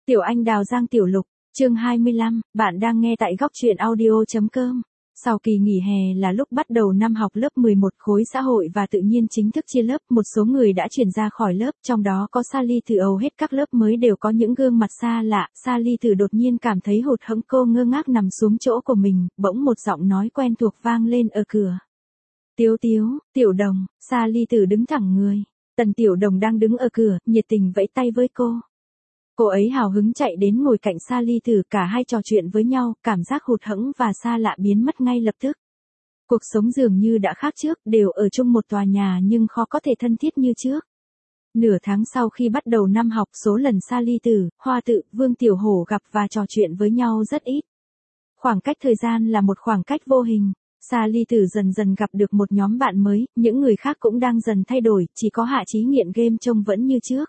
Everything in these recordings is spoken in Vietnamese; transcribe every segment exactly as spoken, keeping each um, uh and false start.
Tiểu Anh Đào Giang Tiểu Lục, chương hai mươi lăm, bạn đang nghe tại góc truyện audio.com. Sau kỳ nghỉ hè là lúc bắt đầu năm học lớp mười một, khối xã hội và tự nhiên chính thức chia lớp, một số người đã chuyển ra khỏi lớp, trong đó có Sally Từ. Hầu hết các lớp mới đều có những gương mặt xa lạ. Sally Từ đột nhiên cảm thấy hụt hẫng, cô ngơ ngác nằm xuống chỗ của mình, bỗng một giọng nói quen thuộc vang lên ở cửa. Tiếu Tiếu, Tiểu Đồng. Sally Từ đứng thẳng người. Tần Tiểu Đồng đang đứng ở cửa, nhiệt tình vẫy tay với cô. Cô ấy hào hứng chạy đến ngồi cạnh Sally Từ, cả hai trò chuyện với nhau, cảm giác hụt hẫng và xa lạ biến mất ngay lập tức. Cuộc sống dường như đã khác trước, đều ở chung một tòa nhà nhưng khó có thể thân thiết như trước. Nửa tháng sau khi bắt đầu năm học, số lần Sally Từ, Hoa Tự, Vương Tiểu Hổ gặp và trò chuyện với nhau rất ít. Khoảng cách thời gian là một khoảng cách vô hình. Sally Từ dần dần gặp được một nhóm bạn mới, những người khác cũng đang dần thay đổi, chỉ có Hạ Chí nghiện game trông vẫn như trước.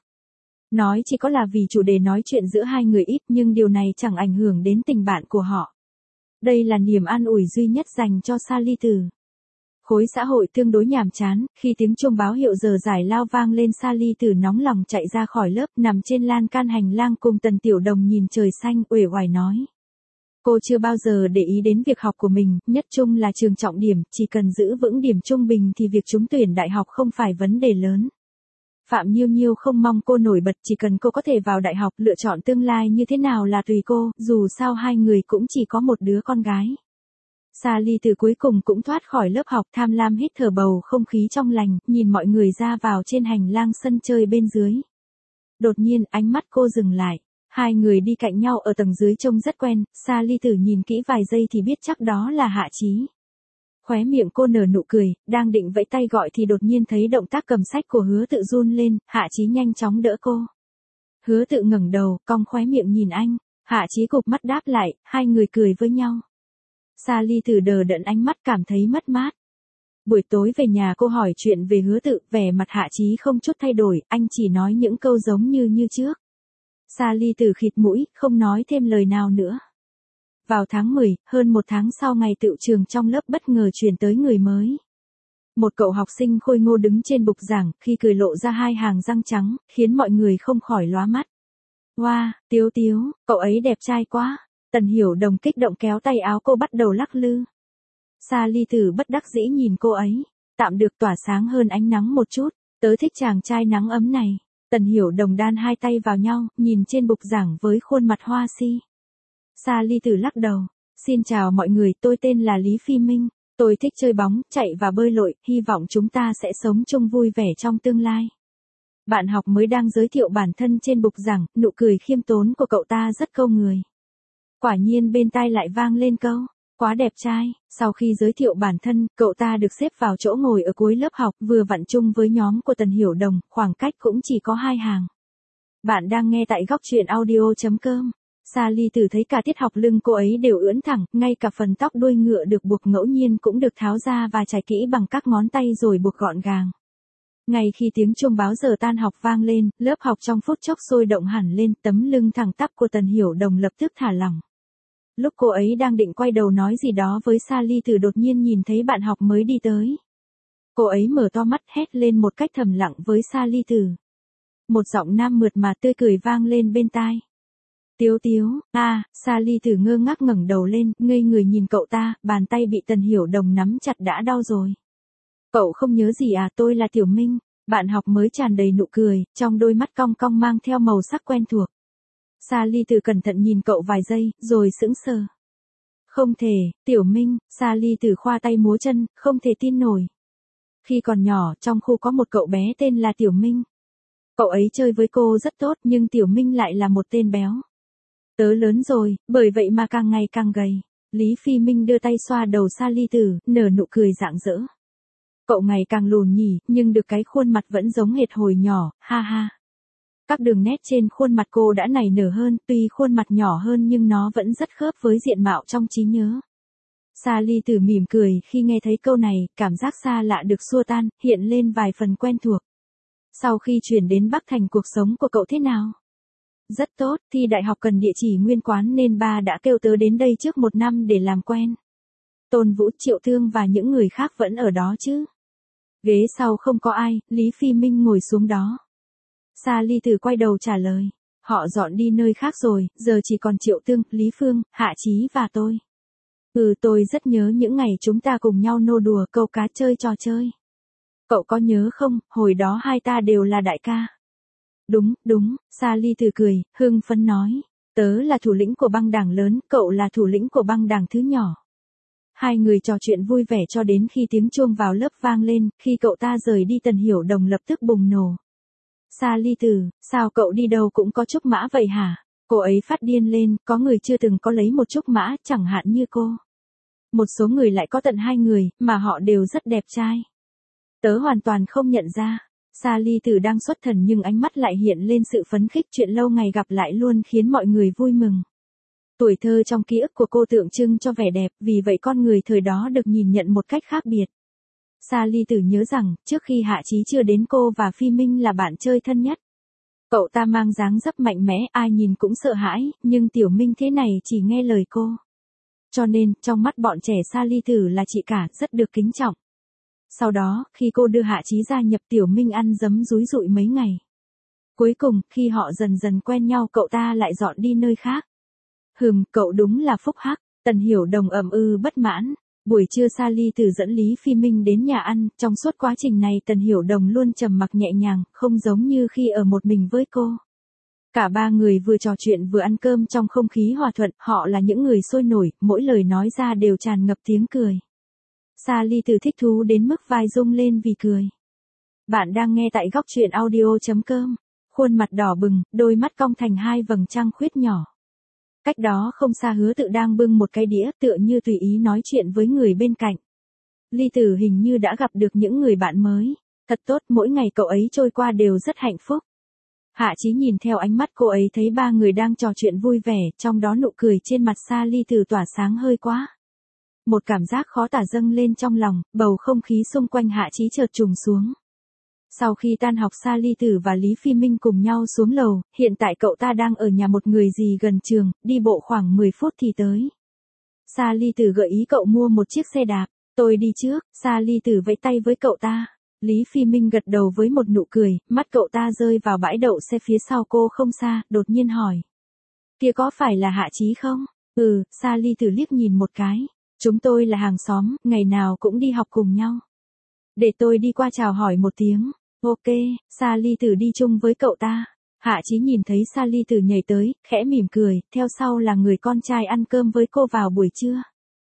Nói chỉ có là vì chủ đề nói chuyện giữa hai người ít, nhưng điều này chẳng ảnh hưởng đến tình bạn của họ. Đây là niềm an ủi duy nhất dành cho Sally Từ. Khối xã hội tương đối nhàm chán, khi tiếng chuông báo hiệu giờ giải lao vang lên, Sally Từ nóng lòng chạy ra khỏi lớp, nằm trên lan can hành lang cùng Tần Tiểu Đồng nhìn trời xanh, uể oải nói. Cô chưa bao giờ để ý đến việc học của mình, nhất trung là trường trọng điểm, chỉ cần giữ vững điểm trung bình thì việc trúng tuyển đại học không phải vấn đề lớn. Phạm Nhiêu Nhiêu không mong cô nổi bật, chỉ cần cô có thể vào đại học, lựa chọn tương lai như thế nào là tùy cô, dù sao hai người cũng chỉ có một đứa con gái. Sally Từ cuối cùng cũng thoát khỏi lớp học, tham lam hít thở bầu không khí trong lành, nhìn mọi người ra vào trên hành lang sân chơi bên dưới. Đột nhiên ánh mắt cô dừng lại, hai người đi cạnh nhau ở tầng dưới trông rất quen, Sally Từ nhìn kỹ vài giây thì biết chắc đó là Hạ Chí. Khóe miệng cô nở nụ cười, đang định vẫy tay gọi thì đột nhiên thấy động tác cầm sách của Hứa Tự run lên, Hạ Chí nhanh chóng đỡ cô. Hứa Tự ngẩng đầu, cong khóe miệng nhìn anh, Hạ Chí cụp mắt đáp lại, hai người cười với nhau. Sally Từ đờ đẫn ánh mắt, cảm thấy mất mát. Buổi tối về nhà cô hỏi chuyện về Hứa Tự, vẻ mặt Hạ Chí không chút thay đổi, anh chỉ nói những câu giống như như trước. Sally Từ khịt mũi, không nói thêm lời nào nữa. Vào tháng mười, hơn một tháng sau ngày tựu trường, trong lớp bất ngờ chuyển tới người mới. Một cậu học sinh khôi ngô đứng trên bục giảng, khi cười lộ ra hai hàng răng trắng, khiến mọi người không khỏi lóa mắt. Wow, Tiếu Tiếu, cậu ấy đẹp trai quá. Tần Hiểu Đồng kích động kéo tay áo cô bắt đầu lắc lư. Sally Từ bất đắc dĩ nhìn cô ấy, tạm được tỏa sáng hơn ánh nắng một chút, tớ thích chàng trai nắng ấm này. Tần Hiểu Đồng đan hai tay vào nhau, nhìn trên bục giảng với khuôn mặt hoa si. Sally Từ lắc đầu, xin chào mọi người, tôi tên là Lý Phi Minh, tôi thích chơi bóng, chạy và bơi lội, hy vọng chúng ta sẽ sống chung vui vẻ trong tương lai. Bạn học mới đang giới thiệu bản thân trên bục giảng, nụ cười khiêm tốn của cậu ta rất câu người. Quả nhiên bên tai lại vang lên câu, quá đẹp trai. Sau khi giới thiệu bản thân, cậu ta được xếp vào chỗ ngồi ở cuối lớp học, vừa vặn chung với nhóm của Tần Hiểu Đồng, khoảng cách cũng chỉ có hai hàng. Bạn đang nghe tại góc truyện audio.com. Sally Từ thấy cả tiết học lưng cô ấy đều ưỡn thẳng, ngay cả phần tóc đuôi ngựa được buộc ngẫu nhiên cũng được tháo ra và chải kỹ bằng các ngón tay rồi buộc gọn gàng. Ngay khi tiếng chuông báo giờ tan học vang lên, lớp học trong phút chốc sôi động hẳn lên, tấm lưng thẳng tắp của Tần Hiểu Đồng lập tức thả lỏng. Lúc cô ấy đang định quay đầu nói gì đó với Sally Từ, đột nhiên nhìn thấy bạn học mới đi tới. Cô ấy mở to mắt hét lên một cách thầm lặng với Sally Từ. Một giọng nam mượt mà tươi cười vang lên bên tai. Tiếu Tiếu, à, Sally Từ ngơ ngác ngẩng đầu lên, ngây người nhìn cậu ta, bàn tay bị Tần Hiểu Đồng nắm chặt đã đau rồi. Cậu không nhớ gì à, tôi là Tiểu Minh. Bạn học mới tràn đầy nụ cười, trong đôi mắt cong cong mang theo màu sắc quen thuộc. Sally Từ cẩn thận nhìn cậu vài giây, rồi sững sờ. Không thể, Tiểu Minh. Sally Từ khoa tay múa chân, không thể tin nổi. Khi còn nhỏ, trong khu có một cậu bé tên là Tiểu Minh. Cậu ấy chơi với cô rất tốt, nhưng Tiểu Minh lại là một tên béo. Tớ lớn rồi, bởi vậy mà càng ngày càng gầy. Lý Phi Minh đưa tay xoa đầu Sally Từ, nở nụ cười rạng rỡ. Cậu ngày càng lùn nhỉ, nhưng được cái khuôn mặt vẫn giống hệt hồi nhỏ, ha ha. Các đường nét trên khuôn mặt cô đã nảy nở hơn, tuy khuôn mặt nhỏ hơn nhưng nó vẫn rất khớp với diện mạo trong trí nhớ. Sally Từ mỉm cười khi nghe thấy câu này, cảm giác xa lạ được xua tan, hiện lên vài phần quen thuộc. Sau khi chuyển đến Bắc Thành, cuộc sống của cậu thế nào? Rất tốt, thi đại học cần địa chỉ nguyên quán nên ba đã kêu tớ đến đây trước một năm để làm quen. Tôn Vũ, Triệu Thương và những người khác vẫn ở đó chứ? Ghế sau không có ai, Lý Phi Minh ngồi xuống đó. Sally Từ quay đầu trả lời. Họ dọn đi nơi khác rồi, giờ chỉ còn Triệu Tương, Lý Phương, Hạ Chí và tôi. Ừ, tôi rất nhớ những ngày chúng ta cùng nhau nô đùa, câu cá, chơi trò chơi. Cậu có nhớ không, hồi đó hai ta đều là đại ca. Đúng, đúng, Sally Từ cười, hưng phấn nói. Tớ là thủ lĩnh của băng đảng lớn, cậu là thủ lĩnh của băng đảng thứ nhỏ. Hai người trò chuyện vui vẻ cho đến khi tiếng chuông vào lớp vang lên, khi cậu ta rời đi Tần Hiểu Đồng lập tức bùng nổ. Sally Từ, sao cậu đi đâu cũng có trúc mã vậy hả? Cô ấy phát điên lên, có người chưa từng có lấy một trúc mã, chẳng hạn như cô. Một số người lại có tận hai người, mà họ đều rất đẹp trai. Tớ hoàn toàn không nhận ra. Sally Từ đang xuất thần nhưng ánh mắt lại hiện lên sự phấn khích, chuyện lâu ngày gặp lại luôn khiến mọi người vui mừng. Tuổi thơ trong ký ức của cô tượng trưng cho vẻ đẹp, vì vậy con người thời đó được nhìn nhận một cách khác biệt. Sally Từ nhớ rằng, trước khi Hạ Chí chưa đến cô và Phi Minh là bạn chơi thân nhất. Cậu ta mang dáng dấp mạnh mẽ, ai nhìn cũng sợ hãi, nhưng Tiểu Minh thế này chỉ nghe lời cô. Cho nên, trong mắt bọn trẻ Sally Từ là chị cả, rất được kính trọng. Sau đó, khi cô đưa Hạ Chí gia nhập, Tiểu Minh ăn dấm dúi dụi mấy ngày. Cuối cùng, khi họ dần dần quen nhau, cậu ta lại dọn đi nơi khác. Hừm, cậu đúng là phúc hắc. Tần Hiểu Đồng ầm ư bất mãn. Buổi trưa Sally Từ dẫn Lý Phi Minh đến nhà ăn, trong suốt quá trình này Tần Hiểu Đồng luôn trầm mặc nhẹ nhàng, không giống như khi ở một mình với cô. Cả ba người vừa trò chuyện vừa ăn cơm trong không khí hòa thuận, họ là những người sôi nổi, mỗi lời nói ra đều tràn ngập tiếng cười. Sally Từ thích thú đến mức vai rung lên vì cười. Bạn đang nghe tại góc truyện audio chấm com. Khuôn mặt đỏ bừng, đôi mắt cong thành hai vầng trăng khuyết nhỏ. Cách đó không xa Hứa Tự đang bưng một cái đĩa, tựa như tùy ý nói chuyện với người bên cạnh. Ly Tử hình như đã gặp được những người bạn mới. Thật tốt, mỗi ngày cậu ấy trôi qua đều rất hạnh phúc. Hạ Chí nhìn theo ánh mắt cô ấy thấy ba người đang trò chuyện vui vẻ, trong đó nụ cười trên mặt Sally Từ tỏa sáng hơi quá. Một cảm giác khó tả dâng lên trong lòng, bầu không khí xung quanh Hạ Chí chợt trùng xuống. Sau khi tan học Sally Từ và Lý Phi Minh cùng nhau xuống lầu, hiện tại cậu ta đang ở nhà một người gì gần trường, đi bộ khoảng mười phút thì tới. Sally Từ gợi ý cậu mua một chiếc xe đạp, tôi đi trước, Sally Từ vẫy tay với cậu ta. Lý Phi Minh gật đầu với một nụ cười, mắt cậu ta rơi vào bãi đậu xe phía sau cô không xa, đột nhiên hỏi. Kia có phải là Hạ Chí không? Ừ, Sally Từ liếc nhìn một cái. Chúng tôi là hàng xóm, ngày nào cũng đi học cùng nhau. Để tôi đi qua chào hỏi một tiếng. Ok, Sally Từ đi chung với cậu ta. Hạ Chí nhìn thấy Sally Từ nhảy tới, khẽ mỉm cười, theo sau là người con trai ăn cơm với cô vào buổi trưa.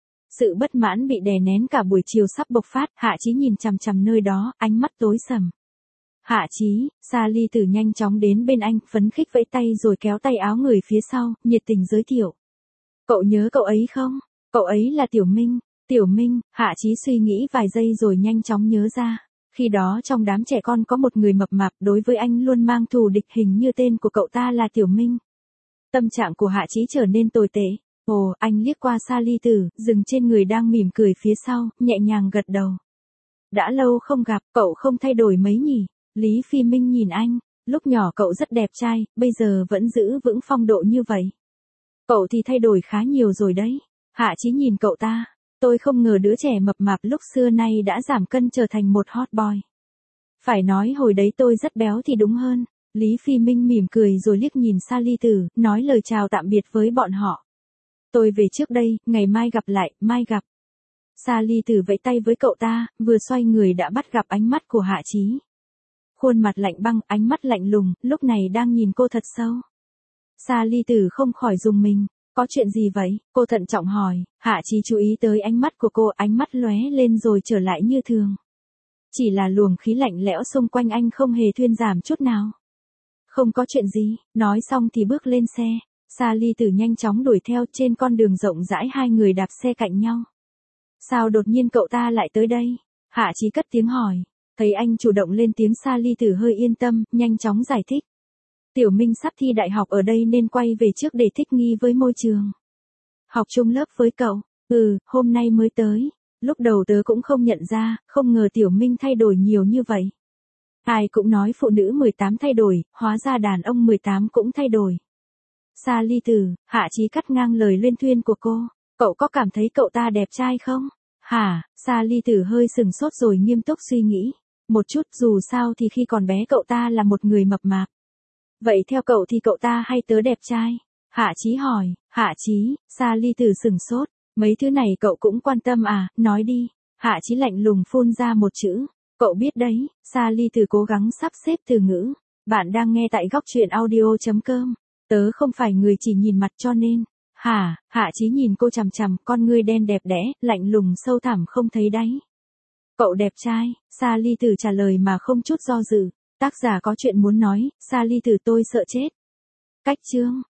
Sự bất mãn bị đè nén cả buổi chiều sắp bộc phát, Hạ Chí nhìn chằm chằm nơi đó, ánh mắt tối sầm. Hạ Chí, Sally Từ nhanh chóng đến bên anh, phấn khích vẫy tay rồi kéo tay áo người phía sau, nhiệt tình giới thiệu. Cậu nhớ cậu ấy không? Cậu ấy là Tiểu Minh. Tiểu Minh, Hạ Chí suy nghĩ vài giây rồi nhanh chóng nhớ ra. Khi đó trong đám trẻ con có một người mập mạp, đối với anh luôn mang thù địch, hình như tên của cậu ta là Tiểu Minh. Tâm trạng của Hạ Chí trở nên tồi tệ. Ồ, anh liếc qua Sally Từ, dừng trên người đang mỉm cười phía sau, nhẹ nhàng gật đầu. Đã lâu không gặp, cậu không thay đổi mấy nhỉ? Lý Phi Minh nhìn anh, lúc nhỏ cậu rất đẹp trai, bây giờ vẫn giữ vững phong độ như vậy. Cậu thì thay đổi khá nhiều rồi đấy. Hạ Chí nhìn cậu ta. Tôi không ngờ đứa trẻ mập mạp lúc xưa nay đã giảm cân trở thành một hot boy. Phải nói hồi đấy tôi rất béo thì đúng hơn. Lý Phi Minh mỉm cười rồi liếc nhìn Sally Từ, nói lời chào tạm biệt với bọn họ. Tôi về trước đây, ngày mai gặp lại, mai gặp. Sally Từ vẫy tay với cậu ta, vừa xoay người đã bắt gặp ánh mắt của Hạ Chí. Khuôn mặt lạnh băng, ánh mắt lạnh lùng, lúc này đang nhìn cô thật sâu. Sally Từ không khỏi rùng mình. Có chuyện gì vậy? Cô thận trọng hỏi. Hạ Chí chú ý tới ánh mắt của cô, ánh mắt lóe lên rồi trở lại như thường. Chỉ là luồng khí lạnh lẽo xung quanh anh không hề thuyên giảm chút nào. Không có chuyện gì, nói xong thì bước lên xe. Sally Từ nhanh chóng đuổi theo, trên con đường rộng rãi hai người đạp xe cạnh nhau. Sao đột nhiên cậu ta lại tới đây? Hạ Chí cất tiếng hỏi. Thấy anh chủ động lên tiếng, Sally Từ hơi yên tâm, nhanh chóng giải thích. Tiểu Minh sắp thi đại học ở đây nên quay về trước để thích nghi với môi trường. Học chung lớp với cậu. Ừ, hôm nay mới tới. Lúc đầu tớ cũng không nhận ra, không ngờ Tiểu Minh thay đổi nhiều như vậy. Ai cũng nói phụ nữ mười tám thay đổi, hóa ra đàn ông mười tám cũng thay đổi. Sally Từ, Hạ Chí cắt ngang lời luyên thuyên của cô. Cậu có cảm thấy cậu ta đẹp trai không? Hả? Sally Từ hơi sừng sốt rồi nghiêm túc suy nghĩ. Một chút, dù sao thì khi còn bé cậu ta là một người mập mạp. Vậy theo cậu thì cậu ta hay tớ đẹp trai? Hạ Chí hỏi, Hạ Chí, Sa Ly Tử sửng sốt, mấy thứ này cậu cũng quan tâm à, nói đi. Hạ Chí lạnh lùng phun ra một chữ, cậu biết đấy. Sa Ly Tử cố gắng sắp xếp từ ngữ. Bạn đang nghe tại góc truyện audio.com. Tớ không phải người chỉ nhìn mặt cho nên. Hả? Hạ Chí nhìn cô chằm chằm, con ngươi đen đẹp đẽ, lạnh lùng sâu thẳm không thấy đáy. Cậu đẹp trai, Sa Ly Tử trả lời mà không chút do dự. Tác giả có chuyện muốn nói, Sa Ly Tử tôi sợ chết. Cách chương.